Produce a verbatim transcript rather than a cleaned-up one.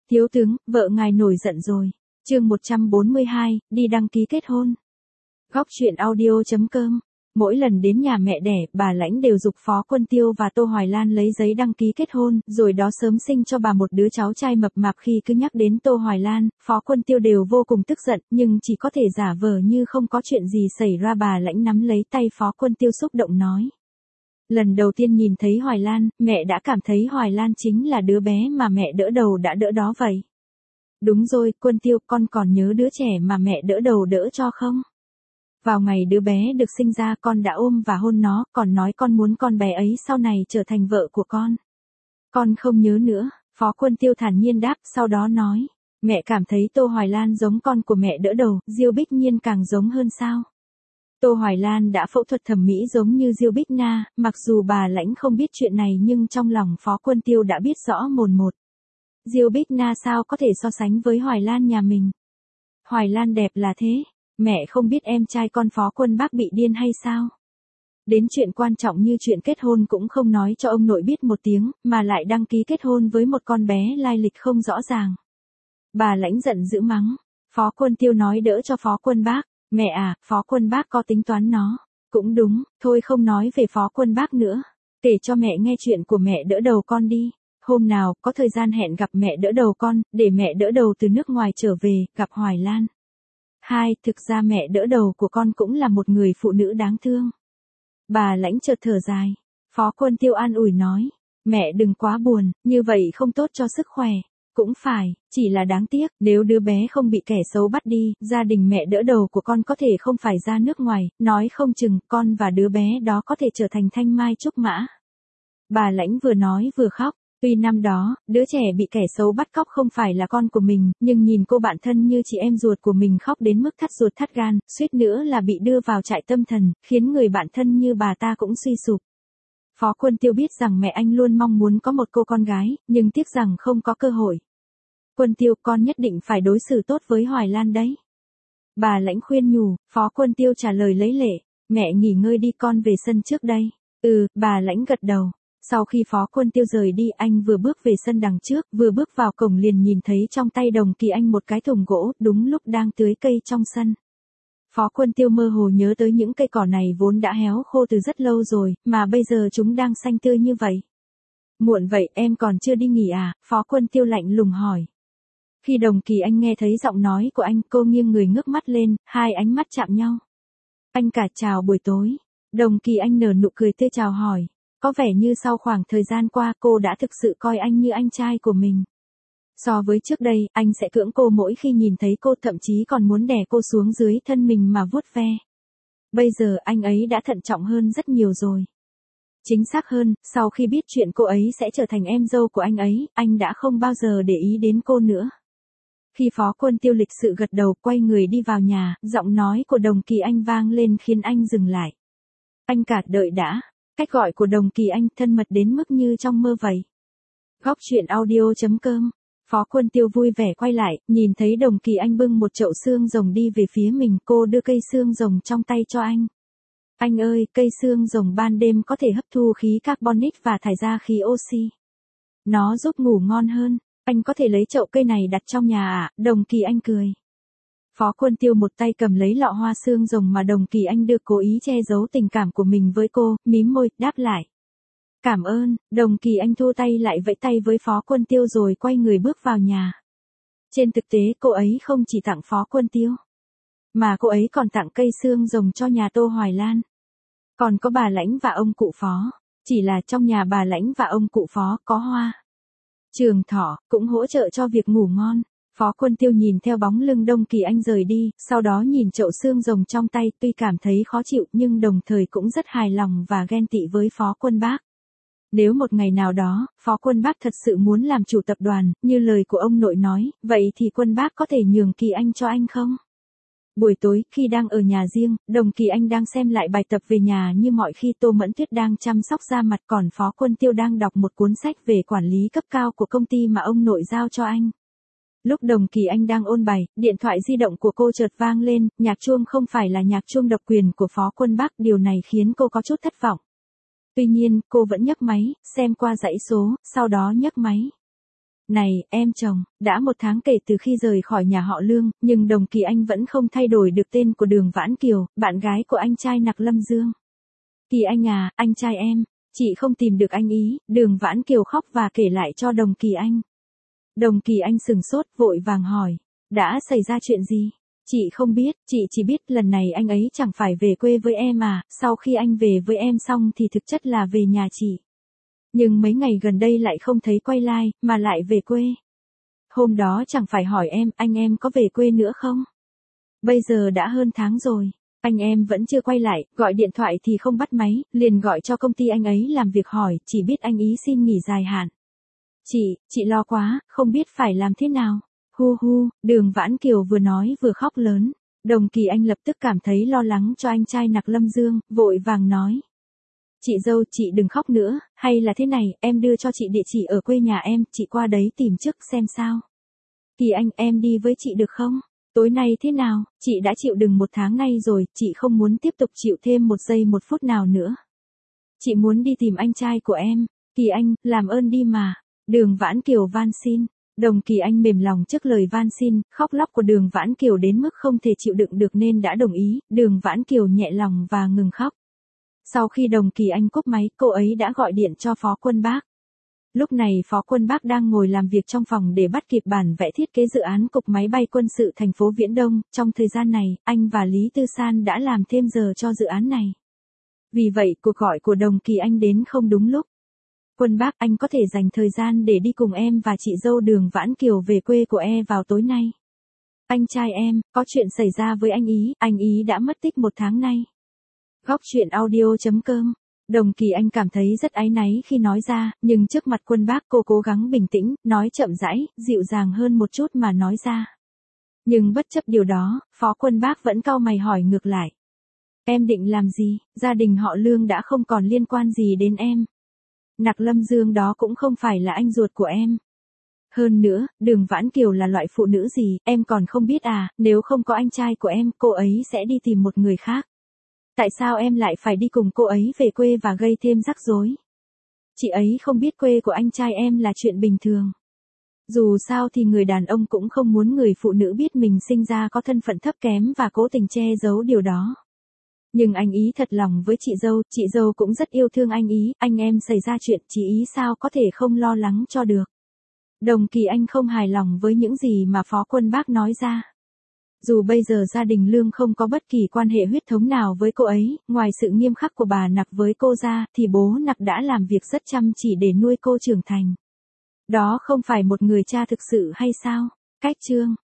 Thiếu tướng, vợ ngài nổi giận rồi. Chương một trăm bốn mươi hai, đi đăng ký kết hôn. Góc truyện audio chấm com. Mỗi lần đến nhà mẹ đẻ, bà Lãnh đều giục Phó Quân Tiêu và Tô Hoài Lan lấy giấy đăng ký kết hôn, rồi đó sớm sinh cho bà một đứa cháu trai mập mạp. Khi cứ nhắc đến Tô Hoài Lan, Phó Quân Tiêu đều vô cùng tức giận, nhưng chỉ có thể giả vờ như không có chuyện gì xảy ra. Bà Lãnh nắm lấy tay Phó Quân Tiêu xúc động nói. Lần đầu tiên nhìn thấy Hoài Lan, mẹ đã cảm thấy Hoài Lan chính là đứa bé mà mẹ đỡ đầu đã đỡ đó vậy. Đúng rồi, Quân Tiêu, con còn nhớ đứa trẻ mà mẹ đỡ đầu đỡ cho không? Vào ngày đứa bé được sinh ra, con đã ôm và hôn nó, còn nói con muốn con bé ấy sau này trở thành vợ của con. Con không nhớ nữa, Phó Quân Tiêu thản nhiên đáp, sau đó nói, mẹ cảm thấy Tô Hoài Lan giống con của mẹ đỡ đầu, Diêu Bích Nhiên càng giống hơn sao? Tô Hoài Lan đã phẫu thuật thẩm mỹ giống như Diêu Bích Na, mặc dù bà Lãnh không biết chuyện này nhưng trong lòng Phó Quân Tiêu đã biết rõ mồn một. Diêu Bích Na sao có thể so sánh với Hoài Lan nhà mình? Hoài Lan đẹp là thế, mẹ không biết em trai con Phó Quân Bác bị điên hay sao? Đến chuyện quan trọng như chuyện kết hôn cũng không nói cho ông nội biết một tiếng, mà lại đăng ký kết hôn với một con bé lai lịch không rõ ràng. Bà Lãnh giận dữ mắng, Phó Quân Tiêu nói đỡ cho Phó Quân Bác, mẹ à, Phó Quân Bác có tính toán nó. Cũng đúng, thôi không nói về Phó Quân Bác nữa, kể cho mẹ nghe chuyện của mẹ đỡ đầu con đi. Hôm nào, có thời gian hẹn gặp mẹ đỡ đầu con, để mẹ đỡ đầu từ nước ngoài trở về, gặp Hoài Lan. Hai, thực ra mẹ đỡ đầu của con cũng là một người phụ nữ đáng thương. Bà Lãnh chợt thở dài. Phó Quân Tiêu an ủi nói, mẹ đừng quá buồn, như vậy không tốt cho sức khỏe. Cũng phải, chỉ là đáng tiếc, nếu đứa bé không bị kẻ xấu bắt đi, gia đình mẹ đỡ đầu của con có thể không phải ra nước ngoài, nói không chừng con và đứa bé đó có thể trở thành thanh mai trúc mã. Bà Lãnh vừa nói vừa khóc. Tuy năm đó, đứa trẻ bị kẻ xấu bắt cóc không phải là con của mình, nhưng nhìn cô bạn thân như chị em ruột của mình khóc đến mức thắt ruột thắt gan, suýt nữa là bị đưa vào trại tâm thần, khiến người bạn thân như bà ta cũng suy sụp. Phó Quân Tiêu biết rằng mẹ anh luôn mong muốn có một cô con gái, nhưng tiếc rằng không có cơ hội. Quân Tiêu, con nhất định phải đối xử tốt với Hoài Lan đấy. Bà Lãnh khuyên nhủ, Phó Quân Tiêu trả lời lấy lệ, mẹ nghỉ ngơi đi, con về sân trước đây. Ừ, bà Lãnh gật đầu. Sau khi Phó Quân Tiêu rời đi, anh vừa bước về sân đằng trước, vừa bước vào cổng liền nhìn thấy trong tay Đồng Kỳ Anh một cái thùng gỗ, đúng lúc đang tưới cây trong sân. Phó Quân Tiêu mơ hồ nhớ tới những cây cỏ này vốn đã héo khô từ rất lâu rồi, mà bây giờ chúng đang xanh tươi như vậy. Muộn vậy, em còn chưa đi nghỉ à? Phó Quân Tiêu lạnh lùng hỏi. Khi Đồng Kỳ Anh nghe thấy giọng nói của anh, cô nghiêng người ngước mắt lên, hai ánh mắt chạm nhau. Anh cả, chào buổi tối. Đồng Kỳ Anh nở nụ cười tươi chào hỏi. Có vẻ như sau khoảng thời gian qua cô đã thực sự coi anh như anh trai của mình. So với trước đây, anh sẽ cưỡng cô mỗi khi nhìn thấy cô, thậm chí còn muốn đè cô xuống dưới thân mình mà vuốt ve. Bây giờ anh ấy đã thận trọng hơn rất nhiều rồi. Chính xác hơn, sau khi biết chuyện cô ấy sẽ trở thành em dâu của anh ấy, anh đã không bao giờ để ý đến cô nữa. Khi Phó Quân Tiêu lịch sự gật đầu, quay người đi vào nhà, giọng nói của Đồng Kỳ Anh vang lên khiến anh dừng lại. Anh cả, đợi đã. Cách gọi của Đồng Kỳ Anh thân mật đến mức như trong mơ vậy. Góc truyện audio chấm com. Phó Quân Tiêu vui vẻ quay lại, nhìn thấy Đồng Kỳ Anh bưng một chậu xương rồng đi về phía mình, cô đưa cây xương rồng trong tay cho anh. Anh ơi, cây xương rồng ban đêm có thể hấp thu khí carbonic và thải ra khí oxy. Nó giúp ngủ ngon hơn, anh có thể lấy chậu cây này đặt trong nhà à? Đồng Kỳ Anh cười. Phó Quân Tiêu một tay cầm lấy lọ hoa xương rồng mà Đồng Kỳ Anh đưa, cố ý che giấu tình cảm của mình với cô, mím môi, đáp lại. Cảm ơn. Đồng Kỳ Anh thu tay lại vẫy tay với Phó Quân Tiêu rồi quay người bước vào nhà. Trên thực tế cô ấy không chỉ tặng Phó Quân Tiêu, mà cô ấy còn tặng cây xương rồng cho nhà Tô Hoài Lan. Còn có bà Lãnh và ông cụ Phó, chỉ là trong nhà bà Lãnh và ông cụ Phó có hoa trường thọ, cũng hỗ trợ cho việc ngủ ngon. Phó Quân Tiêu nhìn theo bóng lưng Đồng Kỳ Anh rời đi, sau đó nhìn chậu xương rồng trong tay, tuy cảm thấy khó chịu nhưng đồng thời cũng rất hài lòng và ghen tị với Phó Quân Bác. Nếu một ngày nào đó, Phó Quân Bác thật sự muốn làm chủ tập đoàn, như lời của ông nội nói, vậy thì Quân Bác có thể nhường Kỳ Anh cho anh không? Buổi tối, khi đang ở nhà riêng, Đồng Kỳ Anh đang xem lại bài tập về nhà như mọi khi, Tô Mẫn Tuyết đang chăm sóc da mặt, còn Phó Quân Tiêu đang đọc một cuốn sách về quản lý cấp cao của công ty mà ông nội giao cho anh. Lúc Đồng Kỳ Anh đang ôn bài, điện thoại di động của cô chợt vang lên, nhạc chuông không phải là nhạc chuông độc quyền của Phó Quân Bác, điều này khiến cô có chút thất vọng. Tuy nhiên, cô vẫn nhấc máy, xem qua dãy số, sau đó nhấc máy. Này, em chồng, đã một tháng kể từ khi rời khỏi nhà họ Lương, nhưng Đồng Kỳ Anh vẫn không thay đổi được tên của Đường Vãn Kiều, bạn gái của anh trai Nặc Lâm Dương. Kỳ Anh à, anh trai em, chị không tìm được anh ý, Đường Vãn Kiều khóc và kể lại cho Đồng Kỳ Anh. Đồng Kỳ Anh sừng sốt, vội vàng hỏi, đã xảy ra chuyện gì? Chị không biết, chị chỉ biết lần này anh ấy chẳng phải về quê với em à, sau khi anh về với em xong thì thực chất là về nhà chị. Nhưng mấy ngày gần đây lại không thấy quay lại, mà lại về quê. Hôm đó chẳng phải hỏi em, anh em có về quê nữa không? Bây giờ đã hơn tháng rồi, anh em vẫn chưa quay lại, gọi điện thoại thì không bắt máy, liền gọi cho công ty anh ấy làm việc hỏi, chỉ biết anh ý xin nghỉ dài hạn. Chị, chị lo quá, không biết phải làm thế nào. Hu hu, Đường Vãn Kiều vừa nói vừa khóc lớn. Đồng Kỳ Anh lập tức cảm thấy lo lắng cho anh trai Nặc Lâm Dương, vội vàng nói. Chị dâu, chị đừng khóc nữa, hay là thế này, em đưa cho chị địa chỉ ở quê nhà em, chị qua đấy tìm trước xem sao. Kỳ Anh, em đi với chị được không? Tối nay thế nào, chị đã chịu đựng một tháng nay rồi, chị không muốn tiếp tục chịu thêm một giây một phút nào nữa. Chị muốn đi tìm anh trai của em. Kỳ Anh, làm ơn đi mà. Đường Vãn Kiều van xin. Đồng Kỳ Anh mềm lòng trước lời van xin, khóc lóc của Đường Vãn Kiều đến mức không thể chịu đựng được nên đã đồng ý, Đường Vãn Kiều nhẹ lòng và ngừng khóc. Sau khi Đồng Kỳ Anh cúp máy, cô ấy đã gọi điện cho Phó Quân Bác. Lúc này Phó Quân Bác đang ngồi làm việc trong phòng để bắt kịp bản vẽ thiết kế dự án cục máy bay quân sự thành phố Viễn Đông, trong thời gian này, anh và Lý Tư San đã làm thêm giờ cho dự án này. Vì vậy, cuộc gọi của Đồng Kỳ Anh đến không đúng lúc. Quân Bác, anh có thể dành thời gian để đi cùng em và chị dâu Đường Vãn Kiều về quê của e vào tối nay. Anh trai em, có chuyện xảy ra với anh ý, anh ý đã mất tích một tháng nay. Góc truyện audio chấm com. Đồng Kỳ Anh cảm thấy rất áy náy khi nói ra, nhưng trước mặt Quân Bác cô cố gắng bình tĩnh, nói chậm rãi, dịu dàng hơn một chút mà nói ra. Nhưng bất chấp điều đó, Phó Quân Bác vẫn cau mày hỏi ngược lại. Em định làm gì, gia đình họ Lương đã không còn liên quan gì đến em. Nặc Lâm Dương đó cũng không phải là anh ruột của em. Hơn nữa, Đường Vãn Kiều là loại phụ nữ gì, em còn không biết à, nếu không có anh trai của em, cô ấy sẽ đi tìm một người khác. Tại sao em lại phải đi cùng cô ấy về quê và gây thêm rắc rối? Chị ấy không biết quê của anh trai em là chuyện bình thường. Dù sao thì người đàn ông cũng không muốn người phụ nữ biết mình sinh ra có thân phận thấp kém và cố tình che giấu điều đó. Nhưng anh ý thật lòng với chị dâu, chị dâu cũng rất yêu thương anh ý, anh em xảy ra chuyện, chị ý sao có thể không lo lắng cho được. Đồng Kỳ Anh không hài lòng với những gì mà Phó Quân Bác nói ra. Dù bây giờ gia đình Lương không có bất kỳ quan hệ huyết thống nào với cô ấy, ngoài sự nghiêm khắc của bà Nặc với cô ra, thì bố Nặc đã làm việc rất chăm chỉ để nuôi cô trưởng thành. Đó không phải một người cha thực sự hay sao? Cách chương